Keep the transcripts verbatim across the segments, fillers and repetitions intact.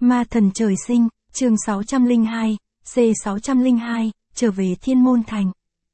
Ma thần trời sinh, chương sáu trăm lẻ hai, C sáu trăm lẻ hai, trở về Thiên Môn Thành.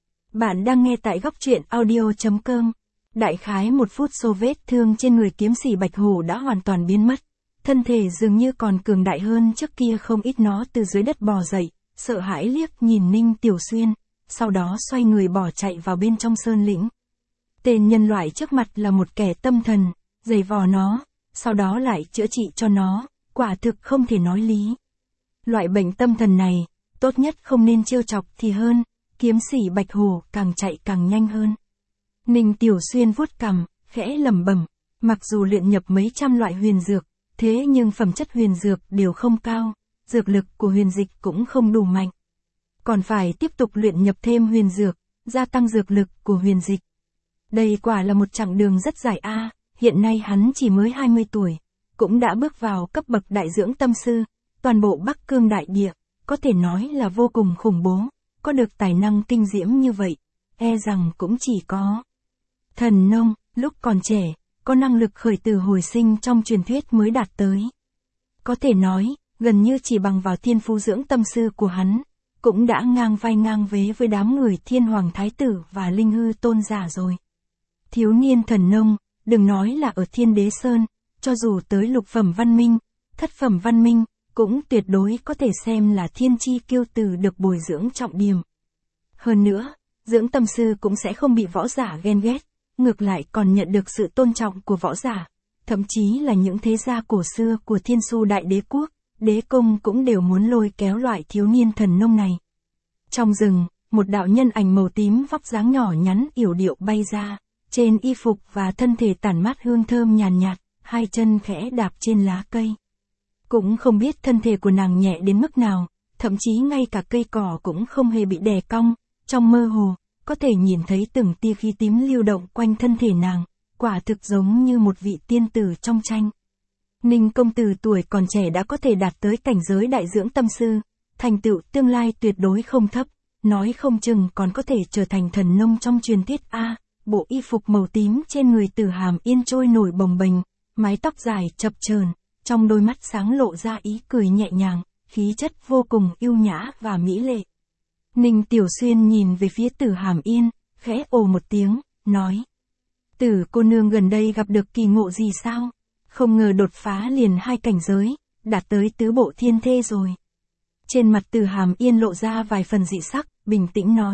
Bạn đang nghe tại góc truyện audio chấm com. Đại khái một phút sau vết thương trên người kiếm sĩ Bạch Hổ đã hoàn toàn biến mất. Thân thể dường như còn cường đại hơn trước kia không ít, nó từ dưới đất bò dậy, sợ hãi liếc nhìn Ninh Tiểu Xuyên, sau đó xoay người bỏ chạy vào bên trong sơn lĩnh. Tên nhân loại trước mặt là một kẻ tâm thần, giày vò nó, sau đó lại chữa trị cho nó, quả thực không thể nói lý. Loại bệnh tâm thần này, tốt nhất không nên trêu chọc thì hơn, kiếm sĩ Bạch Hổ càng chạy càng nhanh hơn. Ninh Tiểu Xuyên vuốt cằm, khẽ lẩm bẩm, mặc dù luyện nhập mấy trăm loại huyền dược, thế nhưng phẩm chất huyền dược đều không cao, dược lực của huyền dịch cũng không đủ mạnh. Còn phải tiếp tục luyện nhập thêm huyền dược, gia tăng dược lực của huyền dịch. Đây quả là một chặng đường rất dài a, hiện nay hắn chỉ mới hai mươi tuổi, cũng đã bước vào cấp bậc đại dưỡng tâm sư, toàn bộ Bắc Cương đại địa, có thể nói là vô cùng khủng bố, có được tài năng kinh diễm như vậy, e rằng cũng chỉ có Thần Nông, lúc còn trẻ, có năng lực khởi tử hồi sinh trong truyền thuyết mới đạt tới. Có thể nói, gần như chỉ bằng vào thiên phú dưỡng tâm sư của hắn, cũng đã ngang vai ngang vế với đám người Thiên Hoàng Thái Tử và Linh Hư Tôn giả rồi. Thiếu niên Thần Nông, đừng nói là ở Thiên Đế Sơn, cho dù tới lục phẩm văn minh, thất phẩm văn minh, cũng tuyệt đối có thể xem là thiên chi kiêu tử được bồi dưỡng trọng điểm. Hơn nữa, dưỡng tâm sư cũng sẽ không bị võ giả ghen ghét, ngược lại còn nhận được sự tôn trọng của võ giả, thậm chí là những thế gia cổ xưa của Thiên Su Đại Đế Quốc, Đế Cung cũng đều muốn lôi kéo loại thiếu niên Thần Nông này. Trong rừng, một đạo nhân ảnh màu tím vóc dáng nhỏ nhắn yểu điệu bay ra, trên y phục và thân thể tản mát hương thơm nhàn nhạt, hai chân khẽ đạp trên lá cây. Cũng không biết thân thể của nàng nhẹ đến mức nào, thậm chí ngay cả cây cỏ cũng không hề bị đè cong, trong mơ hồ, có thể nhìn thấy từng tia khí tím lưu động quanh thân thể nàng, quả thực giống như một vị tiên tử trong tranh. Ninh công tử tuổi còn trẻ đã có thể đạt tới cảnh giới đại dưỡng tâm sư, thành tựu tương lai tuyệt đối không thấp, nói không chừng còn có thể trở thành thần nông trong truyền thuyết a. Bộ y phục màu tím trên người Tử Hàm Yên trôi nổi bồng bềnh, mái tóc dài chập chờn, trong đôi mắt sáng lộ ra ý cười nhẹ nhàng, khí chất vô cùng yêu nhã và mỹ lệ. Ninh Tiểu Xuyên nhìn về phía Tử Hàm Yên, khẽ ồ một tiếng, nói: Tử cô nương gần đây gặp được kỳ ngộ gì sao? Không ngờ đột phá liền hai cảnh giới, đạt tới tứ bộ thiên thê rồi. Trên mặt Tử Hàm Yên lộ ra vài phần dị sắc, bình tĩnh nói: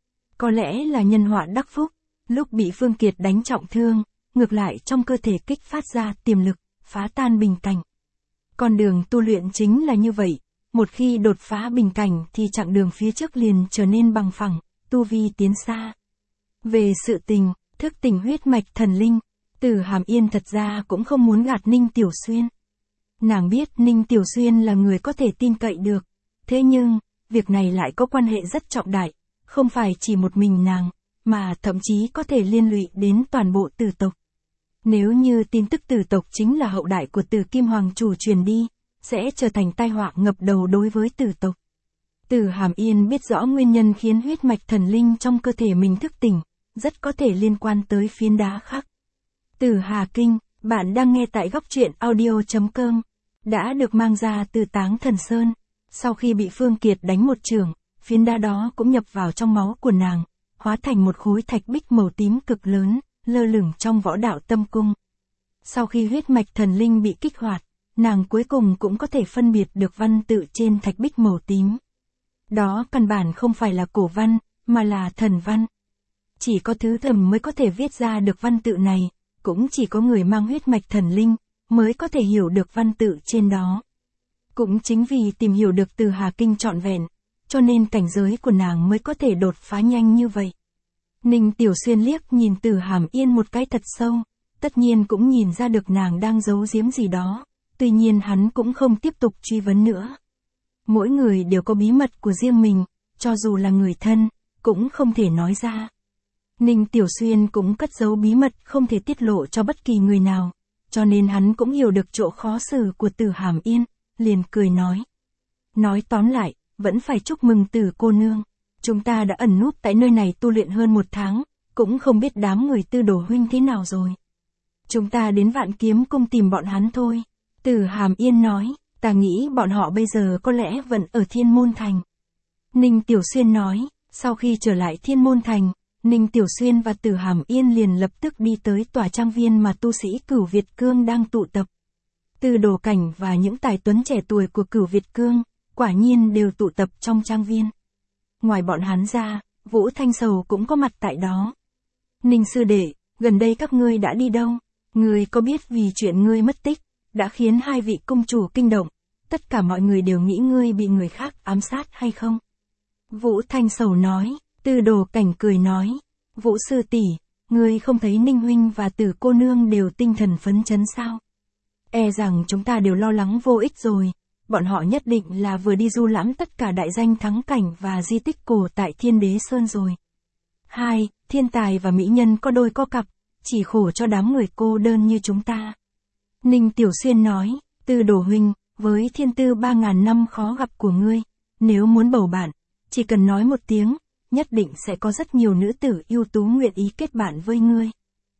Có lẽ là nhân họa đắc phúc, lúc bị Phương Kiệt đánh trọng thương, ngược lại trong cơ thể kích phát ra tiềm lực, phá tan bình cảnh. Con đường tu luyện chính là như vậy, một khi đột phá bình cảnh thì chặng đường phía trước liền trở nên bằng phẳng, tu vi tiến xa. Về sự tình, thức tỉnh huyết mạch thần linh, Tử Hàm Yên thật ra cũng không muốn gạt Ninh Tiểu Xuyên. Nàng biết Ninh Tiểu Xuyên là người có thể tin cậy được, thế nhưng, việc này lại có quan hệ rất trọng đại, không phải chỉ một mình nàng, mà thậm chí có thể liên lụy đến toàn bộ Tử tộc. Nếu như tin tức Tử tộc chính là hậu đại của Tử Kim Hoàng chủ truyền đi, sẽ trở thành tai họa ngập đầu đối với Tử tộc. Tử Hàm Yên biết rõ nguyên nhân khiến huyết mạch thần linh trong cơ thể mình thức tỉnh, rất có thể liên quan tới phiến đá khắc. Tử Hà Kinh, bạn đang nghe tại góc truyện audio chấm com, đã được mang ra từ Táng Thần Sơn. Sau khi bị Phương Kiệt đánh một chưởng, phiến đá đó cũng nhập vào trong máu của nàng, hóa thành một khối thạch bích màu tím cực lớn, lơ lửng trong võ đạo tâm cung. Sau khi huyết mạch thần linh bị kích hoạt, nàng cuối cùng cũng có thể phân biệt được văn tự trên thạch bích màu tím. Đó căn bản không phải là cổ văn, mà là thần văn. Chỉ có thứ thầm mới có thể viết ra được văn tự này, cũng chỉ có người mang huyết mạch thần linh, mới có thể hiểu được văn tự trên đó. Cũng chính vì tìm hiểu được Tử Hà Kinh trọn vẹn, cho nên cảnh giới của nàng mới có thể đột phá nhanh như vậy. Ninh Tiểu Xuyên liếc nhìn Tử Hàm Yên một cái thật sâu, tất nhiên cũng nhìn ra được nàng đang giấu giếm gì đó, tuy nhiên hắn cũng không tiếp tục truy vấn nữa. Mỗi người đều có bí mật của riêng mình, cho dù là người thân, cũng không thể nói ra. Ninh Tiểu Xuyên cũng cất giấu bí mật không thể tiết lộ cho bất kỳ người nào, cho nên hắn cũng hiểu được chỗ khó xử của Tử Hàm Yên, liền cười nói. Nói tóm lại, vẫn phải chúc mừng Tử cô nương. Chúng ta đã ẩn núp tại nơi này tu luyện hơn một tháng, cũng không biết đám người Tư Đồ huynh thế nào rồi. Chúng ta đến Vạn Kiếm Cung tìm bọn hắn thôi. Tử Hàm Yên nói, Ta nghĩ bọn họ bây giờ có lẽ vẫn ở Thiên Môn Thành. Ninh Tiểu Xuyên nói, sau khi trở lại Thiên Môn Thành, Ninh Tiểu Xuyên và Tử Hàm Yên liền lập tức đi tới tòa trang viên mà tu sĩ Cửu Việt Cương đang tụ tập. Từ Đồ Cảnh và những tài tuấn trẻ tuổi của Cửu Việt Cương, quả nhiên đều tụ tập trong trang viên. Ngoài bọn hắn ra, Vũ Thanh Sầu cũng có mặt tại đó. Ninh sư đệ, gần đây các ngươi đã đi đâu? Ngươi có biết vì chuyện ngươi mất tích, đã khiến hai vị cung chủ kinh động, tất cả mọi người đều nghĩ ngươi bị người khác ám sát hay không? Vũ Thanh Sầu nói, Từ Đồ Cảnh cười nói, Vũ sư tỷ, ngươi không thấy Ninh huynh và Tử cô nương đều tinh thần phấn chấn sao? E rằng chúng ta đều lo lắng vô ích rồi, bọn họ nhất định là vừa đi du lãm tất cả đại danh thắng cảnh và di tích cổ tại Thiên Đế Sơn rồi. Hai, thiên tài và mỹ nhân có đôi có cặp, chỉ khổ cho đám người cô đơn như chúng ta. Ninh Tiểu Xuyên nói, Từ Đồ huynh, với thiên tư ba ngàn năm khó gặp của ngươi, nếu muốn bầu bạn, chỉ cần nói một tiếng, nhất định sẽ có rất nhiều nữ tử ưu tú nguyện ý kết bạn với ngươi.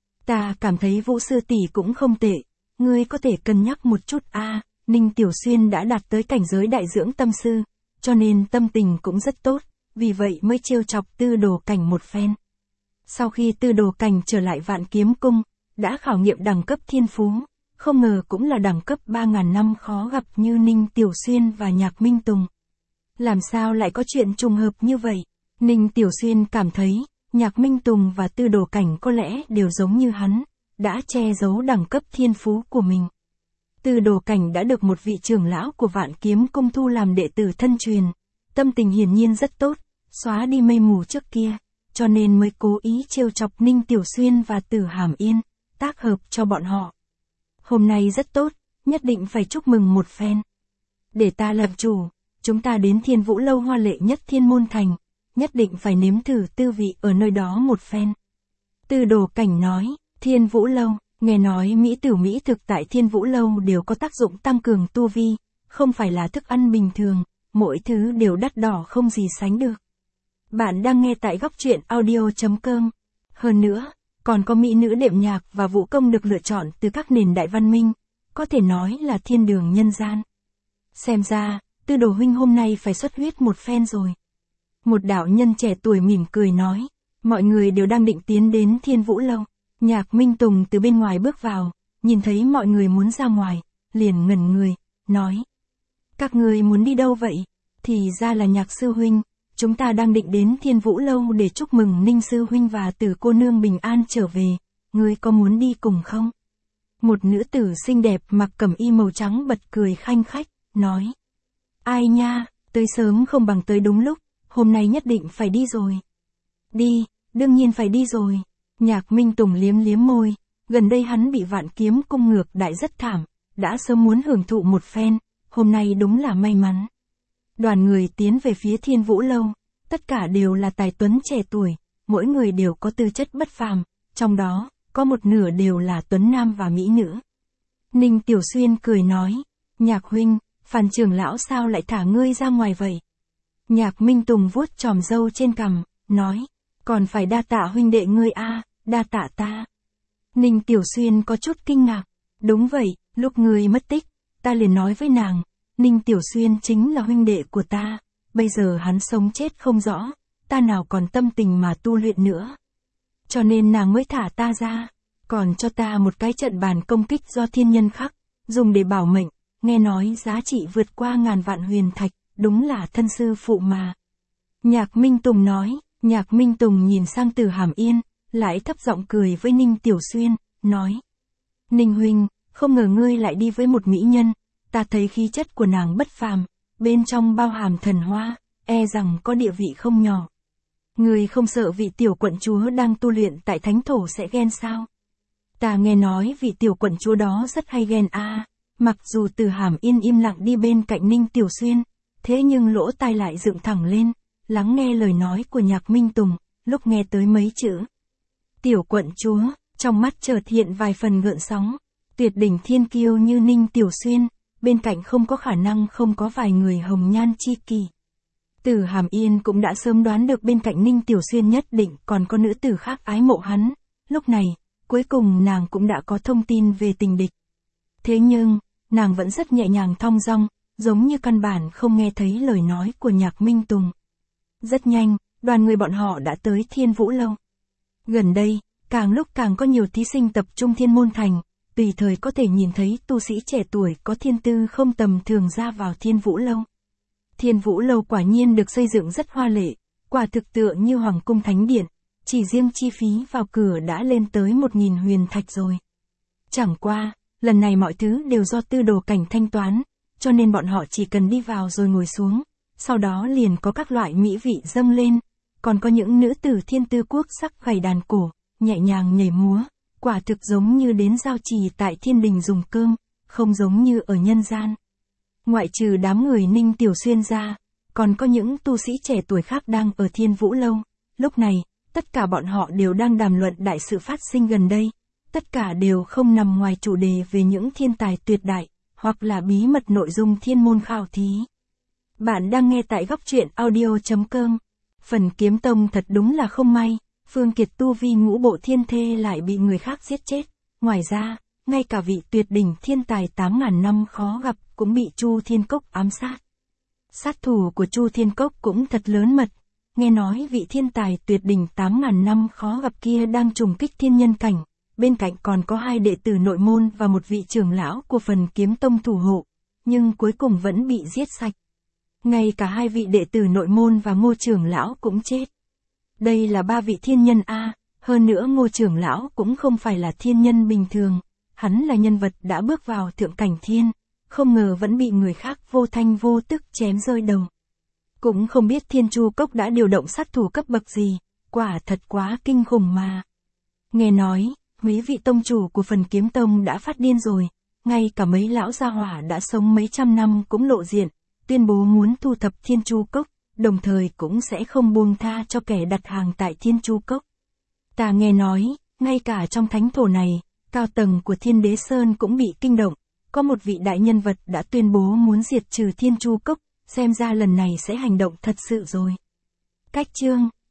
Ta cảm thấy Vũ sư tỷ cũng không tệ, ngươi có thể cân nhắc một chút a. À, Ninh Tiểu Xuyên đã đạt tới cảnh giới đại dưỡng tâm sư, cho nên tâm tình cũng rất tốt, vì vậy mới trêu chọc Tư Đồ Cảnh một phen. Sau khi Tư Đồ Cảnh trở lại Vạn Kiếm Cung, đã khảo nghiệm đẳng cấp thiên phú, không ngờ cũng là đẳng cấp ba ngàn năm khó gặp như Ninh Tiểu Xuyên và Nhạc Minh Tùng. Làm sao lại có chuyện trùng hợp như vậy? Ninh Tiểu Xuyên cảm thấy, Nhạc Minh Tùng và Tư Đồ Cảnh có lẽ đều giống như hắn, đã che giấu đẳng cấp thiên phú của mình. Tư Đồ Cảnh đã được một vị trưởng lão của Vạn Kiếm Cung thu làm đệ tử thân truyền, tâm tình hiển nhiên rất tốt, xóa đi mây mù trước kia, cho nên mới cố ý trêu chọc Ninh Tiểu Xuyên và Tử Hàm Yên, tác hợp cho bọn họ. Hôm nay rất tốt, nhất định phải chúc mừng một phen. Để ta làm chủ, chúng ta đến Thiên Vũ Lâu hoa lệ nhất Thiên Môn Thành, nhất định phải nếm thử tư vị ở nơi đó một phen. Tư Đồ Cảnh nói, Thiên Vũ Lâu, nghe nói mỹ tử mỹ thực tại Thiên Vũ Lâu đều có tác dụng tăng cường tu vi, không phải là thức ăn bình thường, mỗi thứ đều đắt đỏ không gì sánh được. Bạn đang nghe tại góc truyện audio chấm com. Hơn nữa, còn có mỹ nữ đệm nhạc và vũ công được lựa chọn từ các nền đại văn minh, có thể nói là thiên đường nhân gian. Xem ra, Tư Đồ huynh hôm nay phải xuất huyết một phen rồi. Một đạo nhân trẻ tuổi mỉm cười nói, mọi người đều đang định tiến đến Thiên Vũ Lâu. Nhạc Minh Tùng từ bên ngoài bước vào, nhìn thấy mọi người muốn ra ngoài, liền ngẩn người, nói. Các người muốn đi đâu vậy? Thì ra là Nhạc sư huynh, chúng ta đang định đến Thiên Vũ Lâu để chúc mừng Ninh sư huynh và Tử cô nương bình an trở về, ngươi có muốn đi cùng không? Một nữ tử xinh đẹp mặc cẩm y màu trắng bật cười khanh khách, nói. Ai nha, tới sớm không bằng tới đúng lúc, hôm nay nhất định phải đi rồi. Đi, đương nhiên phải đi rồi. Nhạc Minh Tùng liếm liếm môi, gần đây hắn bị Vạn Kiếm Cung ngược đại rất thảm, đã sớm muốn hưởng thụ một phen, hôm nay đúng là may mắn. Đoàn người tiến về phía Thiên Vũ Lâu, tất cả đều là tài tuấn trẻ tuổi, mỗi người đều có tư chất bất phàm, trong đó, có một nửa đều là tuấn nam và mỹ nữ. Ninh Tiểu Xuyên cười nói, Nhạc huynh, Phan trưởng lão sao lại thả ngươi ra ngoài vậy? Nhạc Minh Tùng vuốt chòm râu trên cằm, nói, còn phải đa tạ huynh đệ ngươi a, à, đa tạ ta. Ninh Tiểu Xuyên có chút kinh ngạc, đúng vậy, lúc ngươi mất tích, ta liền nói với nàng, Ninh Tiểu Xuyên chính là huynh đệ của ta, bây giờ hắn sống chết không rõ, ta nào còn tâm tình mà tu luyện nữa. Cho nên nàng mới thả ta ra, còn cho ta một cái trận bàn công kích do thiên nhân khắc, dùng để bảo mệnh, nghe nói giá trị vượt qua ngàn vạn huyền thạch, đúng là thân sư phụ mà. Nhạc Minh Tùng nói, Nhạc Minh Tùng nhìn sang Tử Hàm Yên, lại thấp giọng cười với Ninh Tiểu Xuyên, nói. Ninh huynh, không ngờ ngươi lại đi với một mỹ nhân, ta thấy khí chất của nàng bất phàm, bên trong bao hàm thần hoa, e rằng có địa vị không nhỏ. Ngươi không sợ vị tiểu quận chúa đang tu luyện tại thánh thổ sẽ ghen sao? Ta nghe nói vị tiểu quận chúa đó rất hay ghen a. À. Mặc dù Tử Hàm Yên im lặng đi bên cạnh Ninh Tiểu Xuyên, thế nhưng lỗ tai lại dựng thẳng lên, lắng nghe lời nói của Nhạc Minh Tùng, lúc nghe tới mấy chữ. Tiểu quận chúa, trong mắt chợt hiện vài phần gợn sóng, tuyệt đỉnh thiên kiêu như Ninh Tiểu Xuyên, bên cạnh không có khả năng không có vài người hồng nhan chi kỷ. Tử Hàm Yên cũng đã sớm đoán được bên cạnh Ninh Tiểu Xuyên nhất định còn có nữ tử khác ái mộ hắn, lúc này, cuối cùng nàng cũng đã có thông tin về tình địch. Thế nhưng, nàng vẫn rất nhẹ nhàng thong dong, giống như căn bản không nghe thấy lời nói của Nhạc Minh Tùng. Rất nhanh, đoàn người bọn họ đã tới Thiên Vũ Lâu. Gần đây, càng lúc càng có nhiều thí sinh tập trung Thiên Môn Thành, tùy thời có thể nhìn thấy tu sĩ trẻ tuổi có thiên tư không tầm thường ra vào Thiên Vũ Lâu. Thiên Vũ Lâu quả nhiên được xây dựng rất hoa lệ, quả thực tựa như Hoàng cung Thánh Điện, chỉ riêng chi phí vào cửa đã lên tới một nghìn huyền thạch rồi. Chẳng qua, lần này mọi thứ đều do Tư Đồ Cảnh thanh toán, cho nên bọn họ chỉ cần đi vào rồi ngồi xuống, sau đó liền có các loại mỹ vị dâng lên, còn có những nữ tử thiên tư quốc sắc gảy đàn cổ, nhẹ nhàng nhảy múa, quả thực giống như đến giao trì tại thiên đình dùng cơm, không giống như ở nhân gian. Ngoại trừ đám người Ninh Tiểu Xuyên ra, còn có những tu sĩ trẻ tuổi khác đang ở Thiên Vũ Lâu. Lúc này, tất cả bọn họ đều đang đàm luận đại sự phát sinh gần đây, tất cả đều không nằm ngoài chủ đề về những thiên tài tuyệt đại, hoặc là bí mật nội dung thiên môn khảo thí. Bạn đang nghe tại góc truyện audio chấm com. Phần Kiếm Tông thật đúng là không may, Phương Kiệt tu vi ngũ bộ thiên thê lại bị người khác giết chết. Ngoài ra, ngay cả vị tuyệt đỉnh thiên tài tám ngàn năm khó gặp cũng bị Chu Thiên Cốc ám sát. Sát thủ của Chu Thiên Cốc cũng thật lớn mật, nghe nói vị thiên tài tuyệt đỉnh tám ngàn năm khó gặp kia đang trùng kích thiên nhân cảnh, bên cạnh còn có hai đệ tử nội môn và một vị trưởng lão của Phần Kiếm Tông thủ hộ, nhưng cuối cùng vẫn bị giết sạch. Ngay cả hai vị đệ tử nội môn và Ngô trưởng lão cũng chết. Đây là ba vị thiên nhân A, hơn nữa Ngô trưởng lão cũng không phải là thiên nhân bình thường, hắn là nhân vật đã bước vào thượng cảnh thiên, không ngờ vẫn bị người khác vô thanh vô tức chém rơi đầu. Cũng không biết Thiên Chu Cốc đã điều động sát thủ cấp bậc gì, quả thật quá kinh khủng mà. Nghe nói, mấy vị tông chủ của Phần Kiếm Tông đã phát điên rồi, ngay cả mấy lão gia hỏa đã sống mấy trăm năm cũng lộ diện, tuyên bố muốn thu thập Thiên Chu Cốc, đồng thời cũng sẽ không buông tha cho kẻ đặt hàng tại Thiên Chu Cốc. Ta nghe nói, ngay cả trong thánh thổ này, cao tầng của Thiên Đế Sơn cũng bị kinh động, có một vị đại nhân vật đã tuyên bố muốn diệt trừ Thiên Chu Cốc, xem ra lần này sẽ hành động thật sự rồi. Cách chương